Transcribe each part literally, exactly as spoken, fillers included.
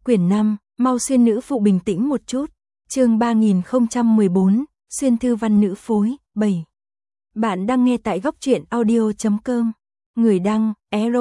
Quyển năm, mau xuyên nữ phụ bình tĩnh một chút. Chương ba nghìn không trăm mười bốn, xuyên thư văn nữ phối, bảy. Bạn đang nghe tại góc truyện audio chấm com. Người đăng,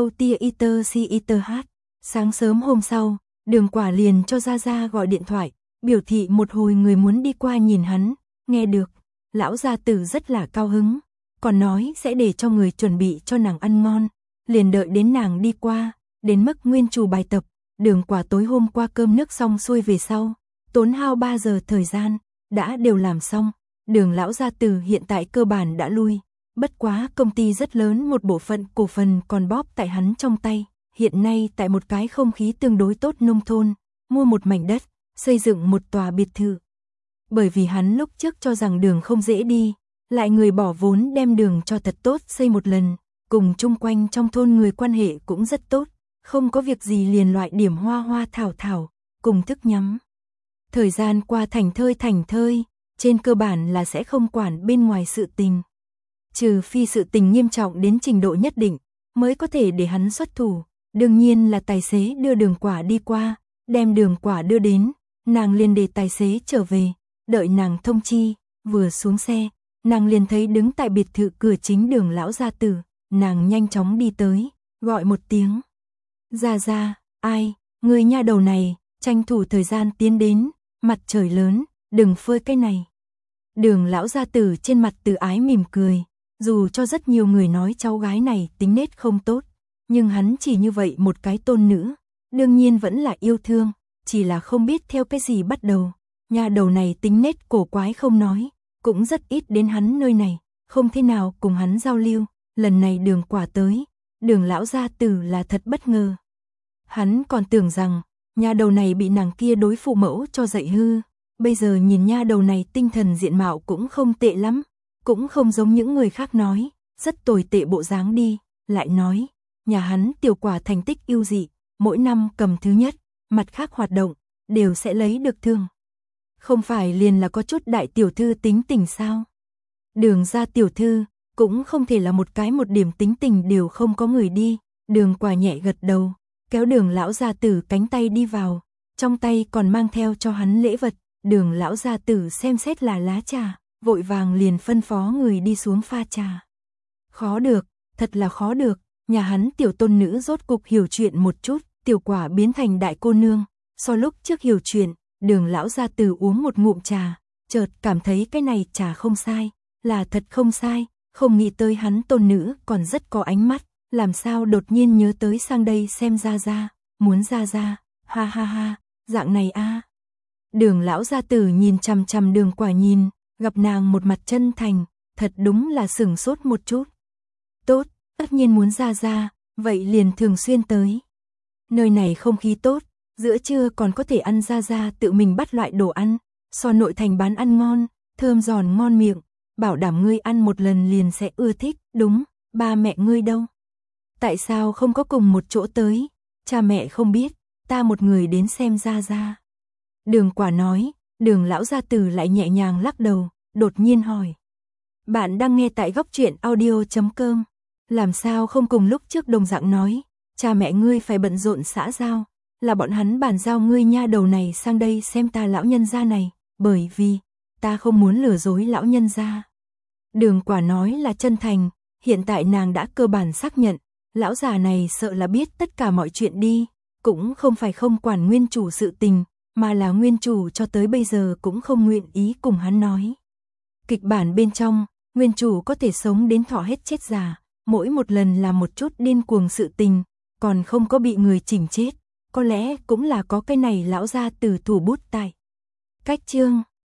erotiaiterch. Sáng sớm hôm sau, Đường Quả liền cho Gia Gia gọi điện thoại, biểu thị một hồi người muốn đi qua nhìn hắn. Nghe được, lão gia tử rất là cao hứng, còn nói sẽ để cho người chuẩn bị cho nàng ăn ngon. Liền đợi đến nàng đi qua, đến mức nguyên chủ bài tập. Đường Quả tối hôm qua cơm nước xong xuôi về sau, tốn hao ba giờ thời gian, đã đều làm xong. Đường lão gia tử hiện tại cơ bản đã lui, bất quá công ty rất lớn, một bộ phận cổ phần còn bóp tại hắn trong tay. Hiện nay tại một cái không khí tương đối tốt nông thôn, mua một mảnh đất, xây dựng một tòa biệt thự. Bởi vì hắn lúc trước cho rằng đường không dễ đi, lại người bỏ vốn đem đường cho thật tốt xây một lần, cùng chung quanh trong thôn người quan hệ cũng rất tốt, không có việc gì liền loại điểm hoa hoa thảo thảo, cùng thức nhắm. Thời gian qua thành thơi thành thơi, trên cơ bản là sẽ không quản bên ngoài sự tình. Trừ phi sự tình nghiêm trọng đến trình độ nhất định, mới có thể để hắn xuất thủ. Đương nhiên là tài xế đưa Đường Quả đi qua, đem Đường Quả đưa đến, nàng liền để tài xế trở về, đợi nàng thông chi, vừa xuống xe, nàng liền thấy đứng tại biệt thự cửa chính Đường lão gia tử, nàng nhanh chóng đi tới, gọi một tiếng. Gia Gia, ai, người nha đầu này, tranh thủ thời gian tiến đến, mặt trời lớn, đừng phơi cái này. Đường lão gia tử trên mặt từ ái mỉm cười, dù cho rất nhiều người nói cháu gái này tính nết không tốt, nhưng hắn chỉ như vậy một cái tôn nữ, đương nhiên vẫn là yêu thương, chỉ là không biết theo cái gì bắt đầu. Nha đầu này tính nết cổ quái không nói, cũng rất ít đến hắn nơi này, không thế nào cùng hắn giao lưu. Lần này Đường Quả tới, Đường lão gia tử là thật bất ngờ. Hắn còn tưởng rằng nha đầu này bị nàng kia đối phụ mẫu cho dạy hư, bây giờ nhìn nha đầu này tinh thần diện mạo cũng không tệ lắm, cũng không giống những người khác nói, rất tồi tệ bộ dáng đi, lại nói, nhà hắn Tiểu Quả thành tích ưu dị, mỗi năm cầm thứ nhất, mặt khác hoạt động đều sẽ lấy được thưởng. Không phải liền là có chút đại tiểu thư tính tình sao? Đường gia tiểu thư cũng không thể là một cái một điểm tính tình đều không có người đi. Đường Quả nhẹ gật đầu, kéo Đường lão gia tử cánh tay đi vào, trong tay còn mang theo cho hắn lễ vật. Đường lão gia tử xem xét là lá trà, vội vàng liền phân phó người đi xuống pha trà. Khó được, thật là khó được, nhà hắn tiểu tôn nữ rốt cục hiểu chuyện một chút, Tiểu Quả biến thành đại cô nương, so lúc trước hiểu chuyện. Đường lão gia tử uống một ngụm trà, chợt cảm thấy cái này trà không sai, là thật không sai, không nghĩ tới hắn tôn nữ còn rất có ánh mắt, làm sao đột nhiên nhớ tới sang đây xem Gia Gia, muốn Gia Gia, ha ha ha, dạng này a. À. Đường lão gia tử nhìn chằm chằm Đường Quả nhìn, gặp nàng một mặt chân thành, thật đúng là sửng sốt một chút. Tốt, tất nhiên muốn Gia Gia, vậy liền thường xuyên tới. Nơi này không khí tốt, giữa trưa còn có thể ăn Gia Gia tự mình bắt loại đồ ăn, so nội thành bán ăn ngon, thơm giòn ngon miệng, bảo đảm ngươi ăn một lần liền sẽ ưa thích. Đúng, ba mẹ ngươi đâu? Tại sao không có cùng một chỗ tới? Cha mẹ không biết, ta một người đến xem Gia Gia. Đường Quả nói, Đường lão gia tử lại nhẹ nhàng lắc đầu, đột nhiên hỏi. Bạn đang nghe tại góc truyện audio chấm com. Làm sao không cùng lúc trước đồng dạng nói, cha mẹ ngươi phải bận rộn xã giao, là bọn hắn bàn giao ngươi nha đầu này sang đây xem ta lão nhân gia này, bởi vì ta không muốn lừa dối lão nhân gia. Đường Quả nói là chân thành, hiện tại nàng đã cơ bản xác nhận, lão già này sợ là biết tất cả mọi chuyện đi, cũng không phải không quản nguyên chủ sự tình, mà là nguyên chủ cho tới bây giờ cũng không nguyện ý cùng hắn nói. Kịch bản bên trong, nguyên chủ có thể sống đến thọ hết chết già, mỗi một lần là một chút điên cuồng sự tình, còn không có bị người chỉnh chết, có lẽ cũng là có cái này lão gia tử thủ bút tại. Cách chương